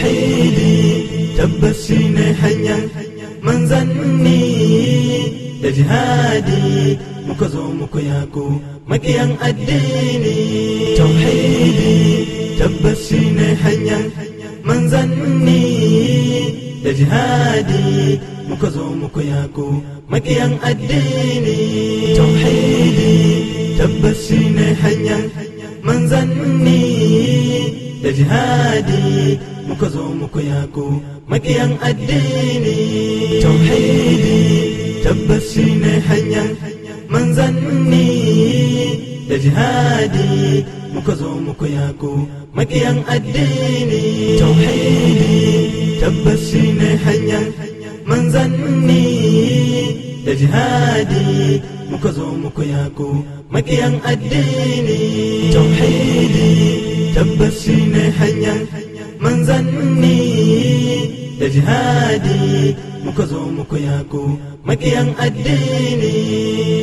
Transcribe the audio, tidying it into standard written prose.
tauhidi tabbas shine hanyar manzanni da jihadi muka zo muku yako makiyan addini. Tauhidi tabbas shine hanyar manzanni da jihadi muka zo muku yako makiyan addini. Tauhidi tabbas shine hanyar manzanni da jihadi muka zo muku yako makiyan addini. Tauhidi tabbas shine hanyar manzanni da jihadi muka zo muku yako makiyan addini. Tauhidi tabbas shine hanyar manzanni da jihadi muka zo muku yako makiyan addini. Tauhidi tabbas shine hanyar manzanni da jihadi muka zo muku yako makiyan addini.